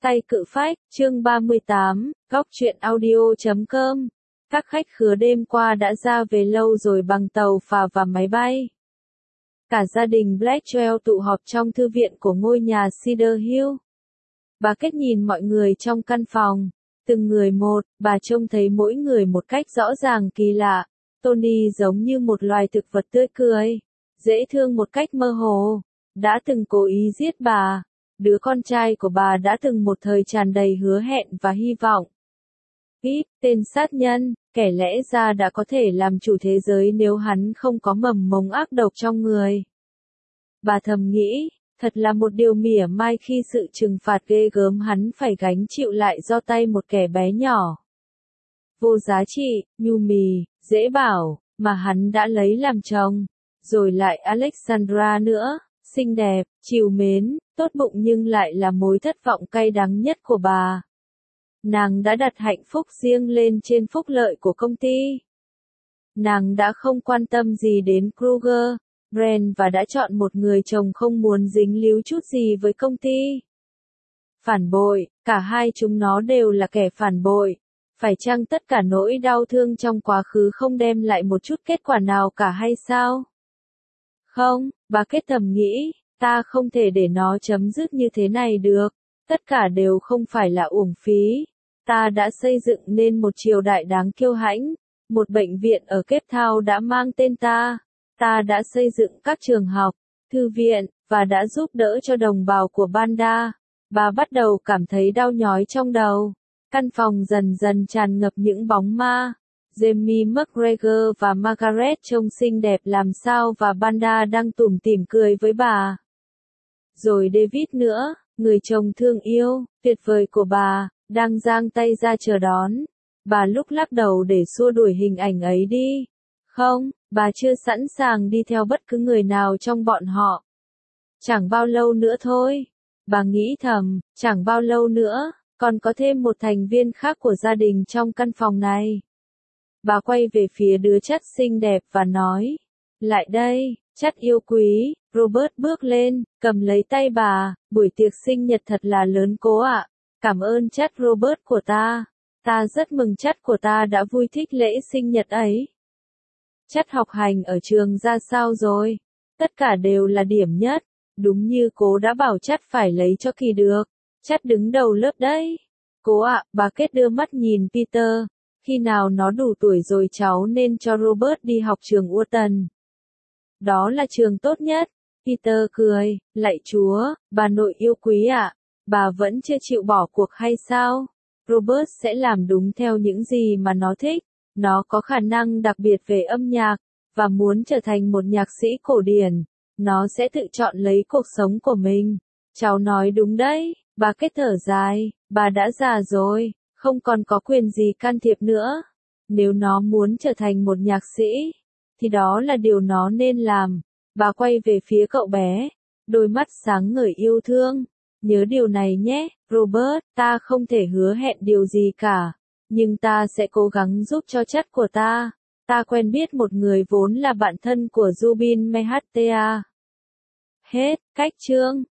Tay cự phách, chương 38, góc truyện audio.com. Các khách khứa đêm qua đã ra về lâu rồi bằng tàu phà và máy bay. Cả gia đình Blackwell tụ họp trong thư viện của ngôi nhà Cedar Hill. Bà Kết nhìn mọi người trong căn phòng. Từng người một, bà trông thấy mỗi người một cách rõ ràng kỳ lạ. Tony giống như một loài thực vật tươi cười, dễ thương một cách mơ hồ. Đã từng cố ý giết bà. Đứa con trai của bà đã từng một thời tràn đầy hứa hẹn và hy vọng. Pip, tên sát nhân, kẻ lẽ ra đã có thể làm chủ thế giới nếu hắn không có mầm mống ác độc trong người. Bà thầm nghĩ, thật là một điều mỉa mai khi sự trừng phạt ghê gớm hắn phải gánh chịu lại do tay một kẻ bé nhỏ. Vô giá trị, nhu mì, dễ bảo, mà hắn đã lấy làm chồng. Rồi lại Alexandra nữa, xinh đẹp, trìu mến, tốt bụng nhưng lại là mối thất vọng cay đắng nhất của bà. Nàng đã đặt hạnh phúc riêng lên trên phúc lợi của công ty. Nàng đã không quan tâm gì đến Kruger, Brand và đã chọn một người chồng không muốn dính líu chút gì với công ty. Phản bội, cả hai chúng nó đều là kẻ phản bội. Phải chăng tất cả nỗi đau thương trong quá khứ không đem lại một chút kết quả nào cả hay sao? Không, bà Kết thầm nghĩ, ta không thể để nó chấm dứt như thế này được. Tất cả đều không phải là uổng phí. Ta đã xây dựng nên một triều đại đáng kiêu hãnh. Một bệnh viện ở Cape Town đã mang tên ta. Ta đã xây dựng các trường học, thư viện, và đã giúp đỡ cho đồng bào của Banda. Bà bắt đầu cảm thấy đau nhói trong đầu. Căn phòng dần dần tràn ngập những bóng ma. Jamie McGregor và Margaret trông xinh đẹp làm sao và Banda đang tủm tỉm cười với bà. Rồi David nữa, người chồng thương yêu, tuyệt vời của bà, đang giang tay ra chờ đón. Bà lúc lắc đầu để xua đuổi hình ảnh ấy đi. Không, bà chưa sẵn sàng đi theo bất cứ người nào trong bọn họ. Chẳng bao lâu nữa thôi. Bà nghĩ thầm, chẳng bao lâu nữa, còn có thêm một thành viên khác của gia đình trong căn phòng này. Bà quay về phía đứa Chad xinh đẹp và nói, lại đây, Chad yêu quý. Robert bước lên, cầm lấy tay bà, buổi tiệc sinh nhật thật là lớn cố ạ. Cảm ơn Chad Robert của ta. Ta rất mừng Chad của ta đã vui thích lễ sinh nhật ấy. Chad học hành ở trường ra sao rồi? Tất cả đều là điểm nhất. Đúng như cố đã bảo Chad phải lấy cho kỳ được. Chad đứng đầu lớp đấy. Cố ạ, bà Kết đưa mắt nhìn Peter. Khi nào nó đủ tuổi rồi cháu nên cho Robert đi học trường Wharton. Đó là trường tốt nhất. Peter cười, lạy Chúa, bà nội yêu quý ạ. Bà vẫn chưa chịu bỏ cuộc hay sao? Robert sẽ làm đúng theo những gì mà nó thích. Nó có khả năng đặc biệt về âm nhạc, và muốn trở thành một nhạc sĩ cổ điển. Nó sẽ tự chọn lấy cuộc sống của mình. Cháu nói đúng đấy, bà Kết thở dài, bà đã già rồi, không còn có quyền gì can thiệp nữa. Nếu nó muốn trở thành một nhạc sĩ, thì đó là điều nó nên làm. Bà quay về phía cậu bé, đôi mắt sáng ngời yêu thương. Nhớ điều này nhé, Robert, ta không thể hứa hẹn điều gì cả. Nhưng ta sẽ cố gắng giúp cho Chad của ta. Ta quen biết một người vốn là bạn thân của Zubin Mehtatia. Hết, cách chương.